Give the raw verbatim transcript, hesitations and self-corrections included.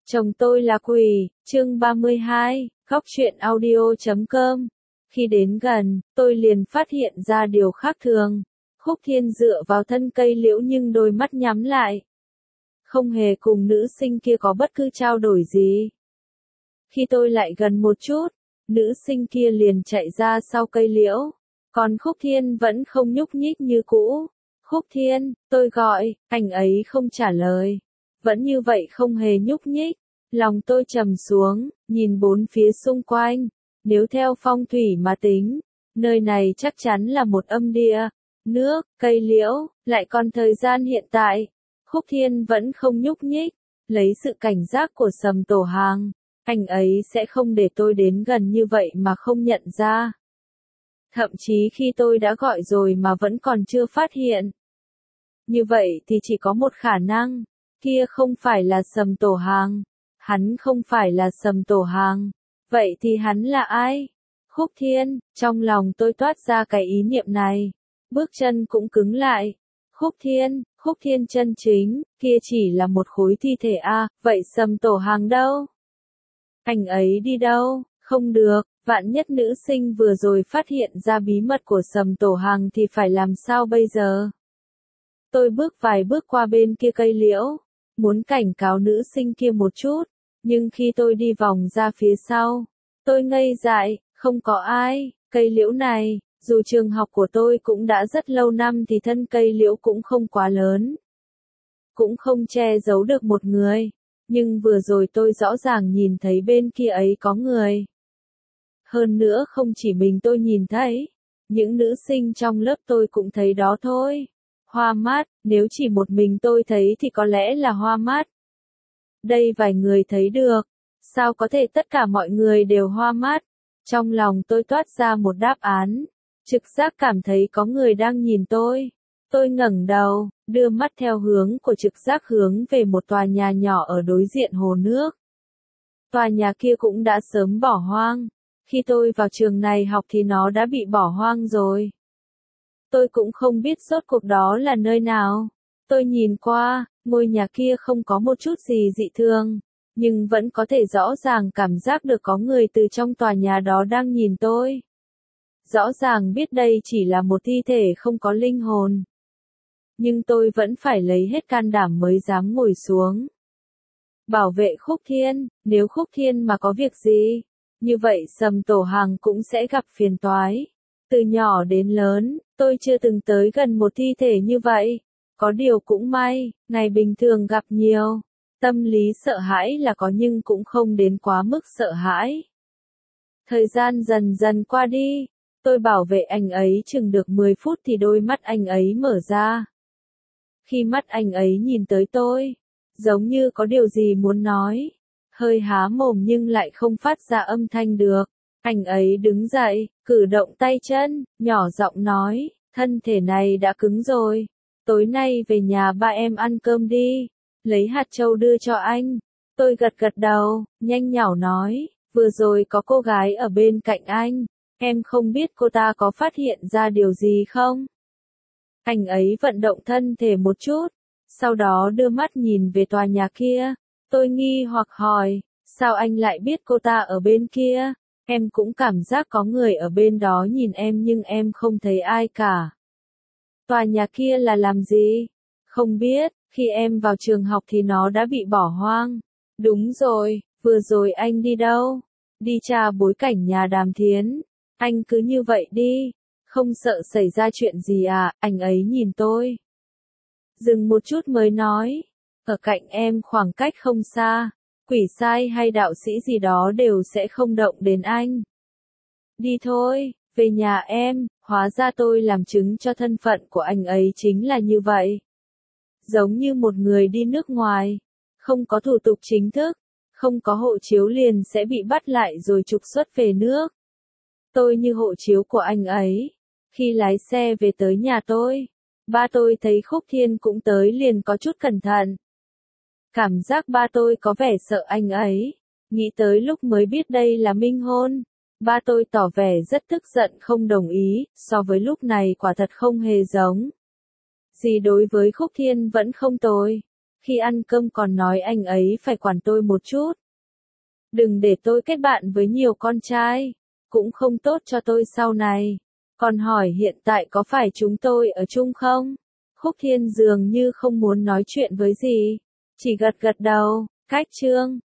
Chồng tôi là quỷ, chương ba mươi hai, góc truyện audio chấm com. Khi đến gần, tôi liền phát hiện ra điều khác thường. Khúc Thiên dựa vào thân cây liễu nhưng đôi mắt nhắm lại. Không hề cùng nữ sinh kia có bất cứ trao đổi gì. Khi tôi lại gần một chút, nữ sinh kia liền chạy ra sau cây liễu. Còn Khúc Thiên vẫn không nhúc nhích như cũ. Khúc Thiên, tôi gọi, anh ấy không trả lời. Vẫn như vậy không hề nhúc nhích. Lòng tôi trầm xuống, nhìn bốn phía xung quanh. Nếu theo phong thủy mà tính, nơi này chắc chắn là một âm địa. Nước, cây liễu, lại còn thời gian hiện tại. Khúc Thiên vẫn không nhúc nhích. Lấy sự cảnh giác của Sầm Tổ Hàng, anh ấy sẽ không để tôi đến gần như vậy mà không nhận ra. Thậm chí khi tôi đã gọi rồi mà vẫn còn chưa phát hiện. Như vậy thì chỉ có một khả năng, kia không phải là Sầm Tổ Hàng. Hắn không phải là Sầm Tổ Hàng. Vậy thì hắn là ai? Khúc Thiên, trong lòng tôi toát ra cái ý niệm này. Bước chân cũng cứng lại. Khúc Thiên, Khúc Thiên chân chính, kia chỉ là một khối thi thể a, vậy Sầm Tổ Hàng đâu? Anh ấy đi đâu? Không được, vạn nhất nữ sinh vừa rồi phát hiện ra bí mật của Sầm Tổ Hàng thì phải làm sao bây giờ? Tôi bước vài bước qua bên kia cây liễu, muốn cảnh cáo nữ sinh kia một chút, nhưng khi tôi đi vòng ra phía sau, tôi ngây dại, không có ai. Cây liễu này, dù trường học của tôi cũng đã rất lâu năm thì thân cây liễu cũng không quá lớn, cũng không che giấu được một người, nhưng vừa rồi tôi rõ ràng nhìn thấy bên kia ấy có người. Hơn nữa không chỉ mình tôi nhìn thấy, những nữ sinh trong lớp tôi cũng thấy đó thôi. Hoa mắt, nếu chỉ một mình tôi thấy thì có lẽ là hoa mắt. Đây vài người thấy được, sao có thể tất cả mọi người đều hoa mắt? Trong lòng tôi toát ra một đáp án, trực giác cảm thấy có người đang nhìn tôi. Tôi ngẩng đầu, đưa mắt theo hướng của trực giác hướng về một tòa nhà nhỏ ở đối diện hồ nước. Tòa nhà kia cũng đã sớm bỏ hoang. Khi tôi vào trường này học thì nó đã bị bỏ hoang rồi. Tôi cũng không biết rốt cuộc đó là nơi nào. Tôi nhìn qua, ngôi nhà kia không có một chút gì dị thường, nhưng vẫn có thể rõ ràng cảm giác được có người từ trong tòa nhà đó đang nhìn tôi. Rõ ràng biết đây chỉ là một thi thể không có linh hồn. Nhưng tôi vẫn phải lấy hết can đảm mới dám ngồi xuống. Bảo vệ Khúc Thiên, nếu Khúc Thiên mà có việc gì, như vậy Sầm Tổ Hàng cũng sẽ gặp phiền toái. Từ nhỏ đến lớn, tôi chưa từng tới gần một thi thể như vậy. Có điều cũng may, ngày bình thường gặp nhiều. Tâm lý sợ hãi là có nhưng cũng không đến quá mức sợ hãi. Thời gian dần dần qua đi, tôi bảo vệ anh ấy chừng được mười phút thì đôi mắt anh ấy mở ra. Khi mắt anh ấy nhìn tới tôi, giống như có điều gì muốn nói. Hơi há mồm nhưng lại không phát ra âm thanh được. Anh ấy đứng dậy, cử động tay chân, nhỏ giọng nói, thân thể này đã cứng rồi. Tối nay về nhà ba em ăn cơm đi. Lấy hạt châu đưa cho anh. Tôi gật gật đầu, nhanh nhảu nói, vừa rồi có cô gái ở bên cạnh anh. Em không biết cô ta có phát hiện ra điều gì không? Anh ấy vận động thân thể một chút, sau đó đưa mắt nhìn về tòa nhà kia. Tôi nghi hoặc hỏi, sao anh lại biết cô ta ở bên kia? Em cũng cảm giác có người ở bên đó nhìn em nhưng em không thấy ai cả. Tòa nhà kia là làm gì? Không biết, khi em vào trường học thì nó đã bị bỏ hoang. Đúng rồi, vừa rồi anh đi đâu? Đi tra bối cảnh nhà Đàm Thiến. Anh cứ như vậy đi, không sợ xảy ra chuyện gì à? Anh ấy nhìn tôi. Dừng một chút mới nói, ở cạnh em khoảng cách không xa, quỷ sai hay đạo sĩ gì đó đều sẽ không động đến anh. Đi thôi, về nhà em. Hóa ra tôi làm chứng cho thân phận của anh ấy chính là như vậy. Giống như một người đi nước ngoài, không có thủ tục chính thức, không có hộ chiếu liền sẽ bị bắt lại rồi trục xuất về nước. Tôi như hộ chiếu của anh ấy. Khi lái xe về tới nhà tôi, ba tôi thấy Khúc Thiên cũng tới liền có chút cẩn thận. Cảm giác ba tôi có vẻ sợ anh ấy. Nghĩ tới lúc mới biết đây là minh hôn. Ba tôi tỏ vẻ rất tức giận không đồng ý, so với lúc này quả thật không hề giống. Gì đối với Khúc Thiên vẫn không tồi. Khi ăn cơm còn nói anh ấy phải quản tôi một chút. Đừng để tôi kết bạn với nhiều con trai. Cũng không tốt cho tôi sau này. Còn hỏi hiện tại có phải chúng tôi ở chung không? Khúc Thiên dường như không muốn nói chuyện với gì. Chỉ gật gật đầu. Cách chương